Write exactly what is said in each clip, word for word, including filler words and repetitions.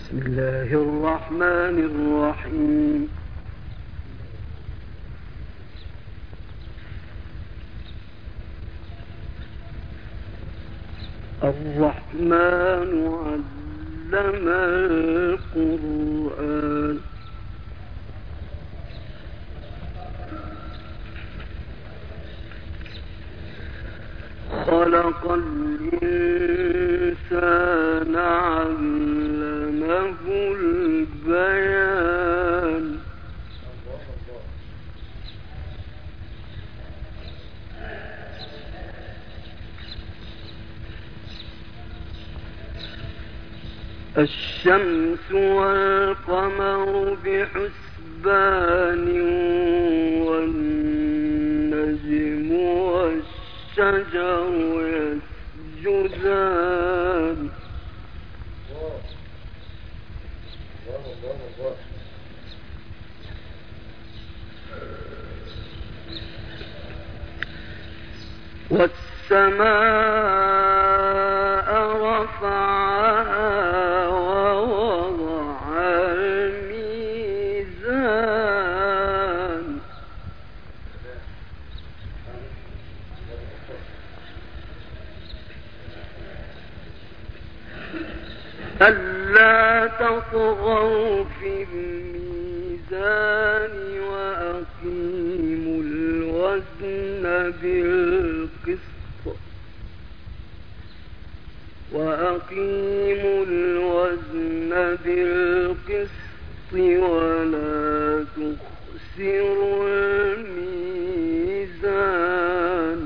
بسم الله الرحمن الرحيم. الرحمن علم القرآن خلق الإنسان علمه البيان الشمس والقمر بحسبان والنجم والشجر يسجدان والسماء رفعها ووضع الميزان ألا تطغوا في الميزان وأقيموا الوزن بالقسط وأقيموا الوزن بالقسط ولا تخسروا الميزان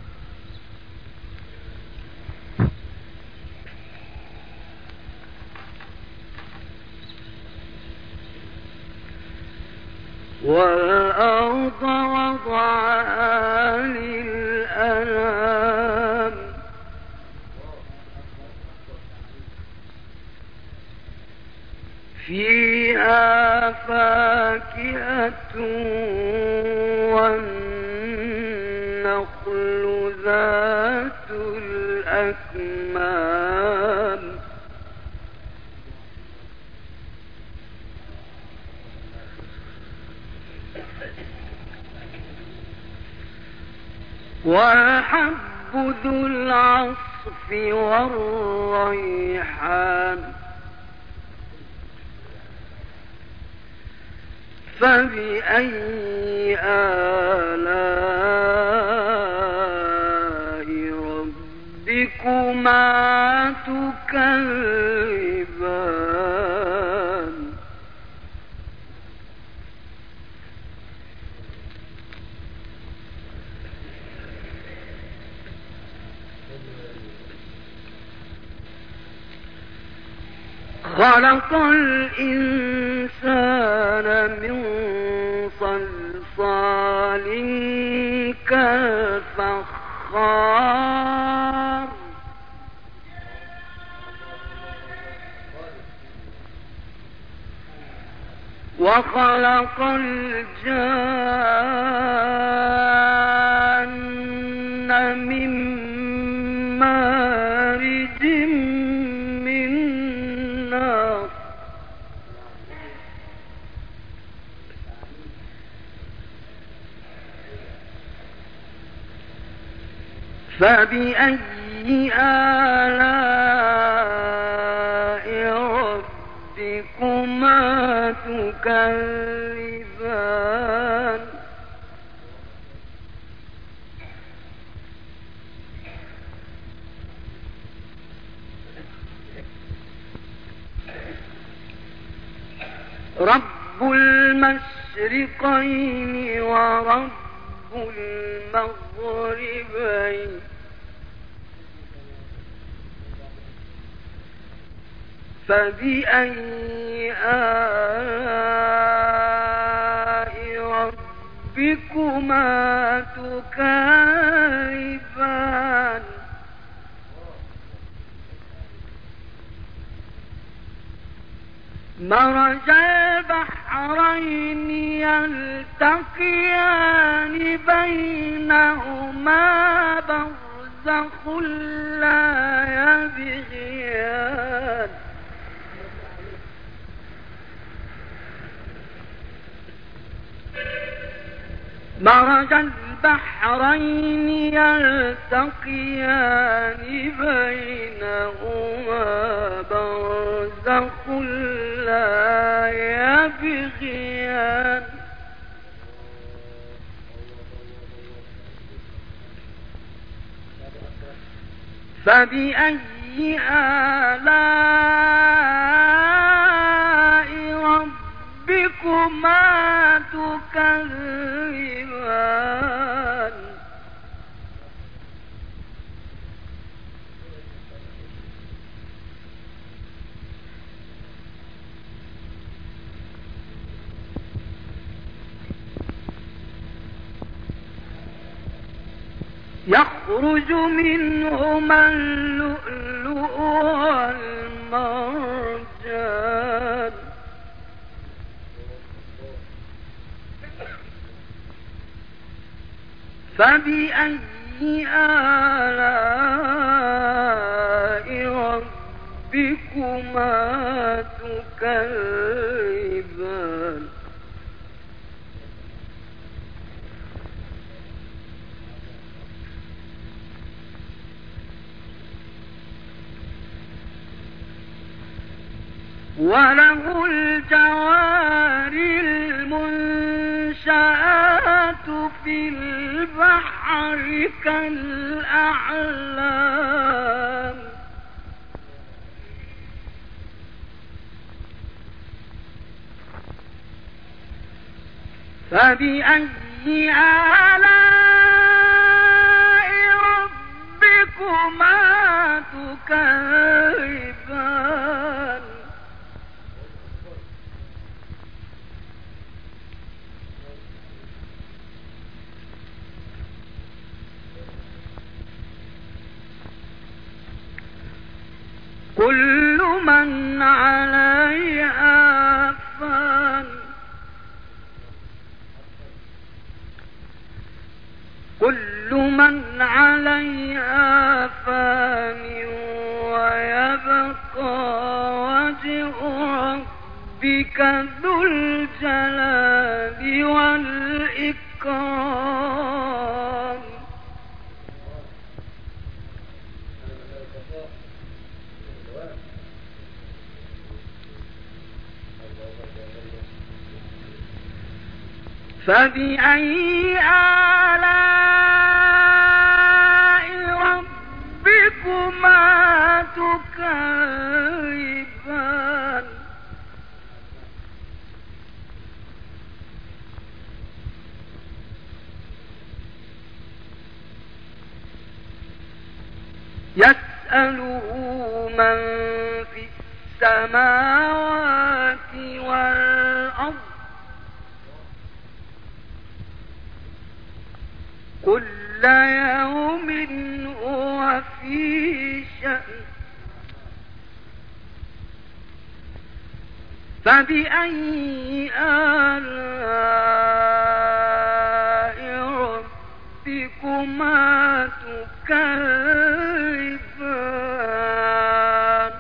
والأرض وضعها للأنام فيها فاكهة والنخل ذات الأكمام والحب ذو العصف والريحان فبأي آلاء ربكما تكذبان خلق الإنسان من صلصال كالفخار وخلق الجان من مارج من نار فبأي آلاء ربكما تكذبان رب المشرقين ورب المغربين فبأي آلاء ربكما تكذبان مرج البحرين يلتقيان بينهما برزخ لا يبغيان مرج البحرين يلتقيان بينهما برزخ لا يبغيان فبأي آلاء ربكما تكذبان يخرج منهما اللؤلؤ والمرجان فبأي آلاء ربكما تكذبان وله الجوار المنشآت في البحر كالأعلام فبأي آلاء ربكما تكذبان كل من عليها فان كل من عليها فان ويبقى وجه ربك ذو الجلال والإكرام فبأي آلاء ربكما تكذبان يسأله من في السماوات والأرض كل يوم هو في شأن فبأي آلاء ربكما تكذبان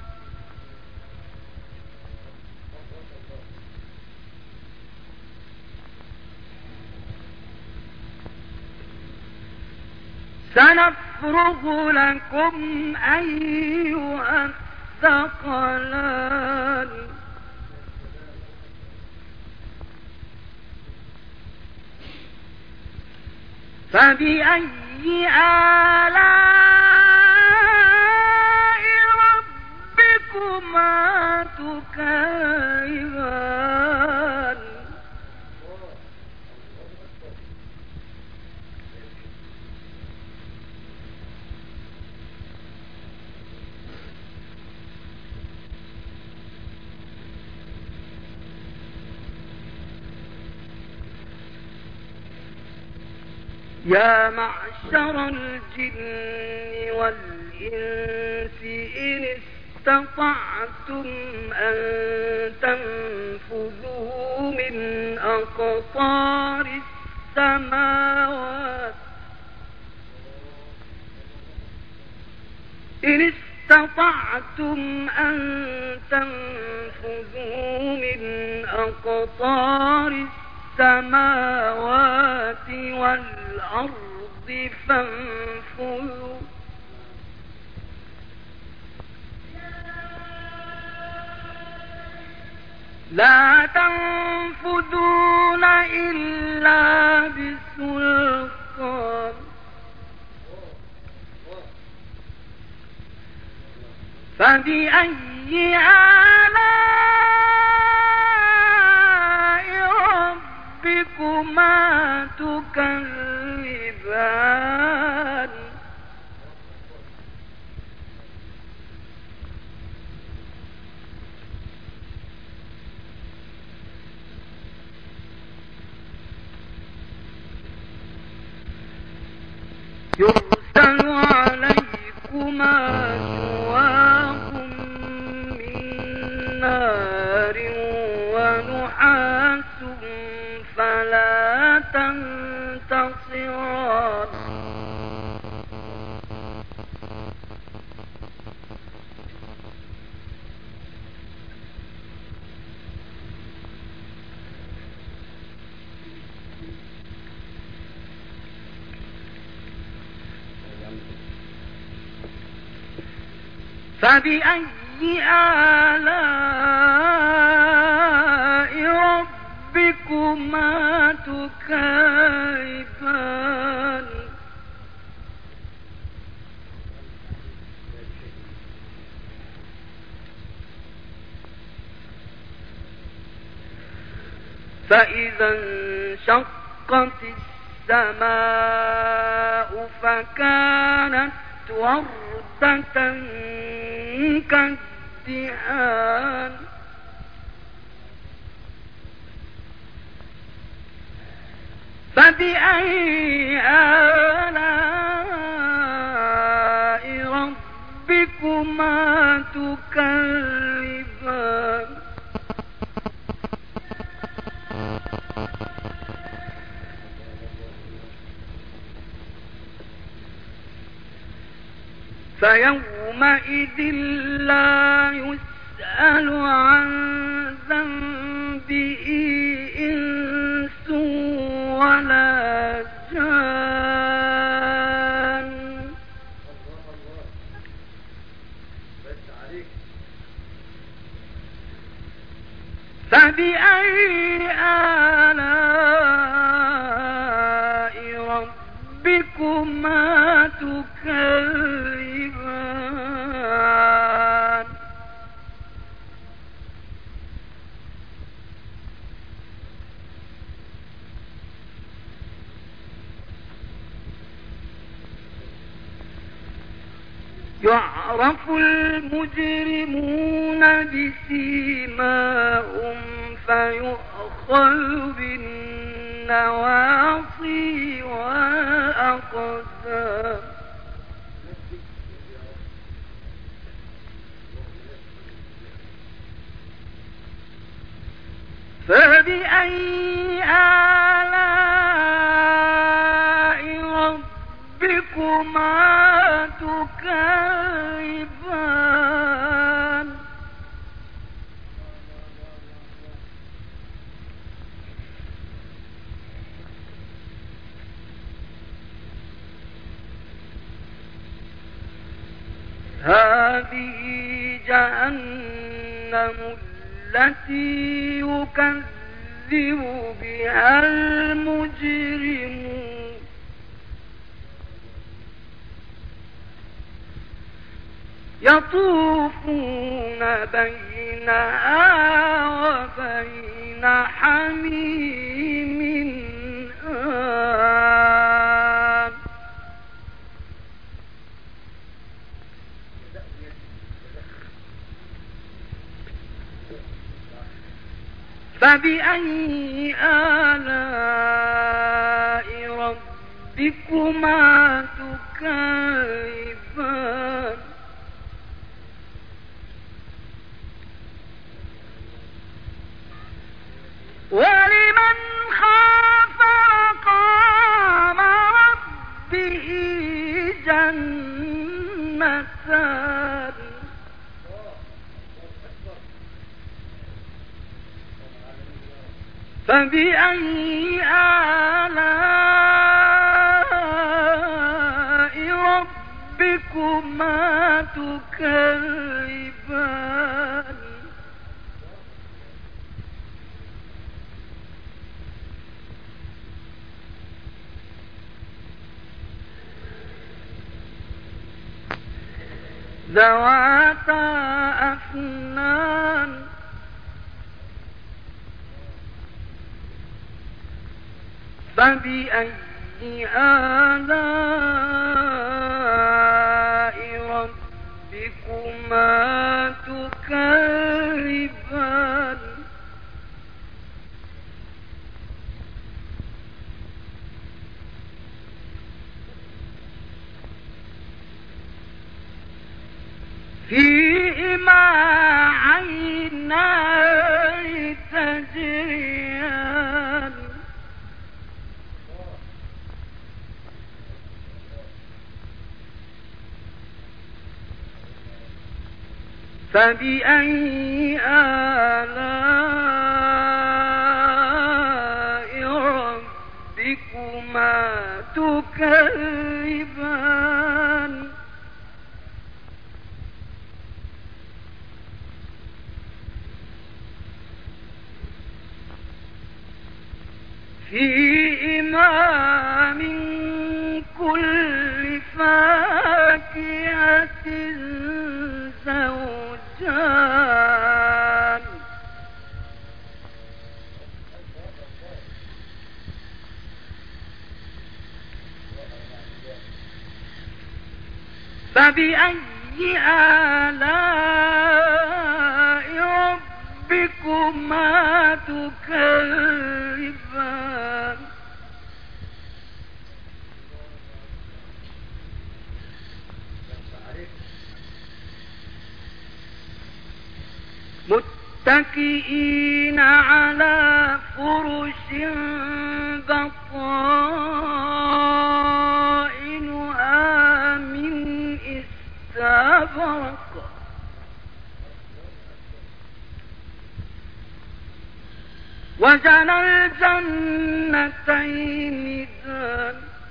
سنفرغ لكم أيها الثقلان فبأي آلاء ربكما تكذبان يا معشر الجن والإنس إن استطعتم أن تنفذوا من أقطار السماوات إن استطعتم أن تنفذوا من أقطار السماوات والأرض فانفذوا لا تنفذون إلا بسلطان فبأي آلاء ربكما تكذبان يرسل عليكما شواظ من نار ونحاس فلا تنتصران فبأي آلاء ربكما تكذبان فإذا انشقت السماء فكانت وردة كالدهان فبأي آلاء ربكما تكذبان فيومئذ لا يسأل عن ذنبه إنس ولا جان فبأي آلاء ربكما تكذبان يعرف المجرمون بسيماهم فيؤخذ بالنواصي والأقدام فبأي آلاء ربكما تكذبان هذه جهنم التي يكذب بها المجرمون يطوفون بينها وبين حميم آن فبأي آلاء ربكما تكذبان ولمن خاف مقام ربه جنتان فبأي آلاء ربكما تكذبان ذواتا أفنان فبأي آلاء ربكما تكذبان فيهما عينان تجريان فبأي آلاء ربكما تكذبان فيهما من كل فاكهة زوجان فبأي آلاء ربكما تكذبان متكئين على فرش بطائنها من استبرق وجنى الجنتين دان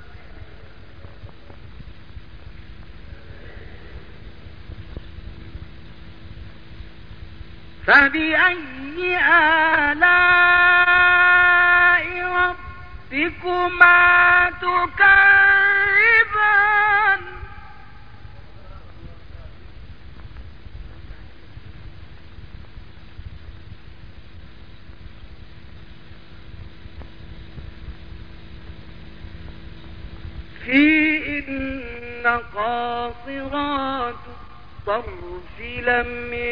فبأي آلاء ربكما تكذبان فيهن قاصرات الطرف لم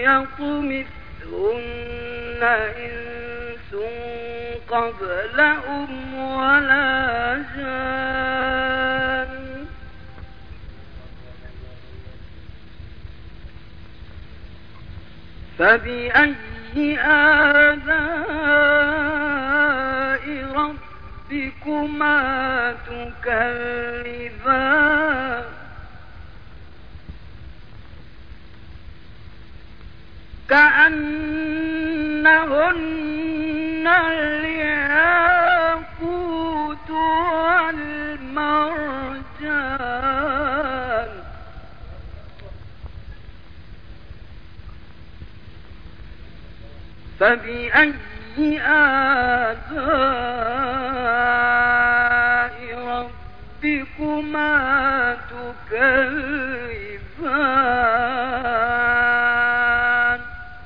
يطمثهن إنس قبلهم ولا جان فبأي آلاء ربكما تكذبان كأنهن الياقوت والمرجان فبأي آلاء ربكما تكذبان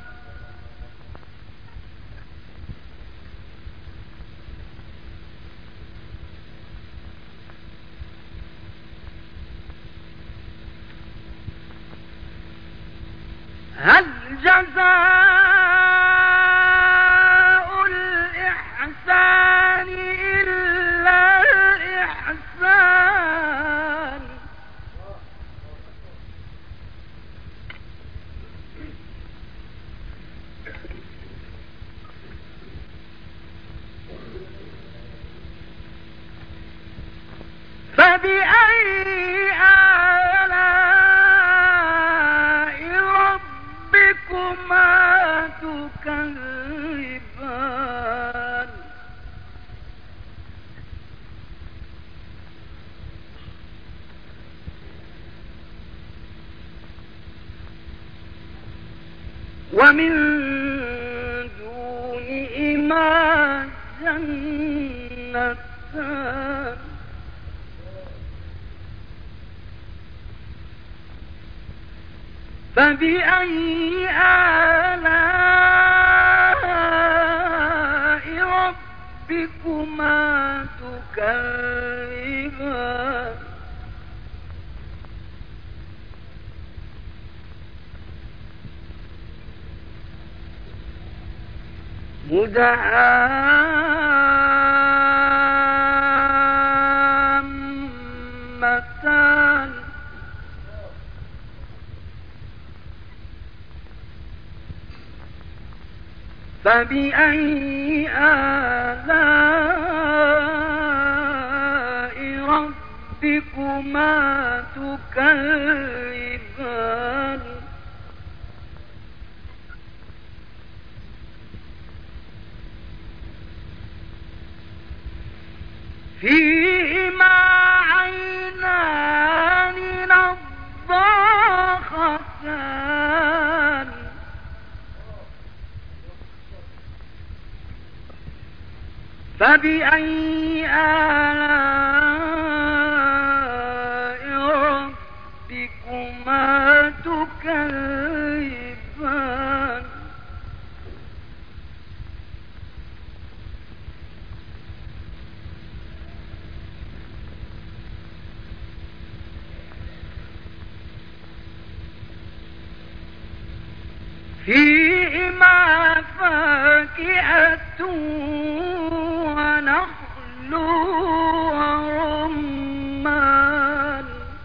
هل جزاء الإحسان إلا الإحسان فبأي آلاء ربكما ومن دونهما جنتان فبأي آلاء ربكما تكذبان مدهامتان فبأي آلاء ربكما تكذبان فيهما عينان نضاختان فبأي آلاء ربكما تكذبان فيهما فاكهة ونخل ورمان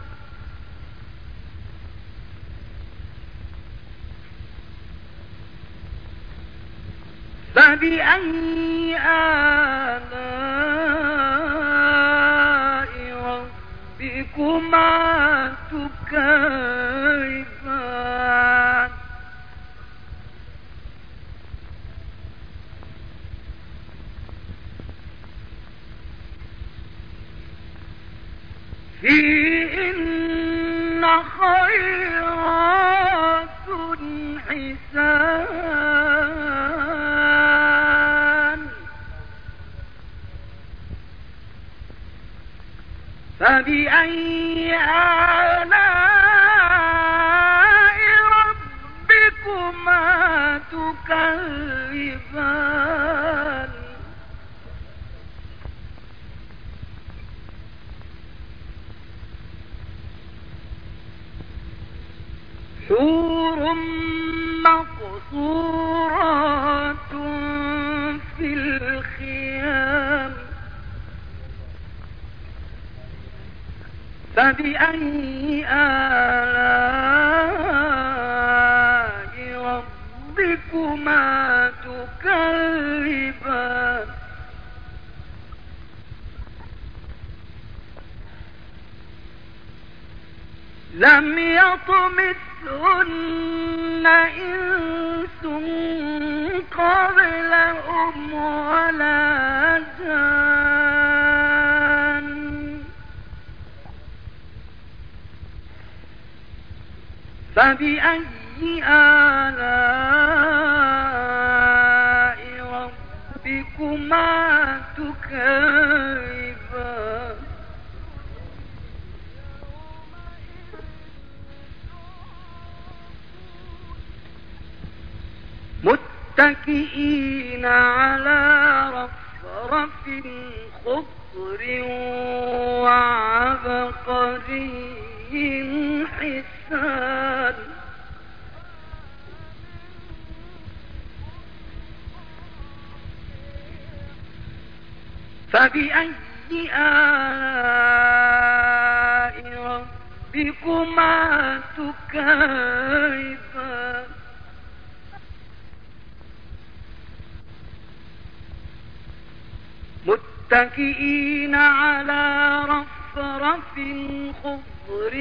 فبأي آلاء ربكما تكذبان فيهن خيرات حسان فبأي آلاء ربكما تكذبان حور مقصورات في الخيام فبأي آلاء ربكما تكذبان لم يطمثهن إنس قبلهم ولا جان فبأي آلاء ربكما تكذبان متكئين على رفرف خضر وعبقري حسان فبأي آلاء ربكما تكذبان متكئين على رفرف خضر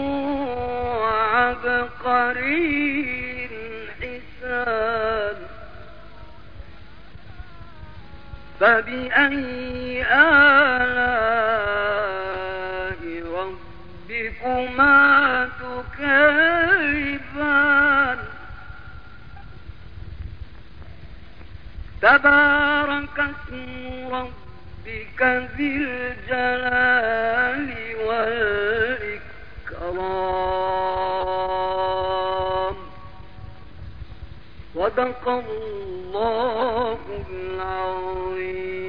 وعبقري حسان فبأي آلاء ربكما تكذبان تبارك اسم ربك ذي الجلال والإكرام. صدق الله العظيم.